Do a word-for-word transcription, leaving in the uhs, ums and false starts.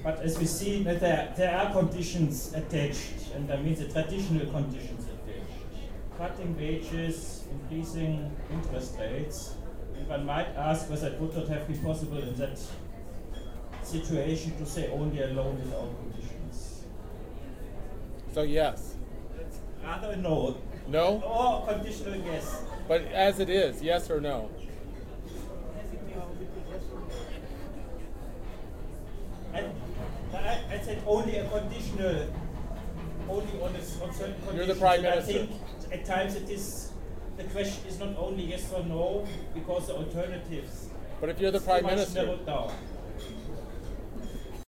But as we see, that there, there are conditions attached, and I mean the traditional conditions attached. Cutting wages, increasing interest rates. And one might ask whether it would not have been possible in that situation to say only a loan without conditions. So yes. Rather a no. No? Or conditional yes. But as it is, yes or no? I, I, I said only a conditional, only on, a, on certain conditions. You're the Prime And Minister. I think at times it is, the question is not only yes or no, because the alternatives But if you're the so Prime much Minister, narrowed down.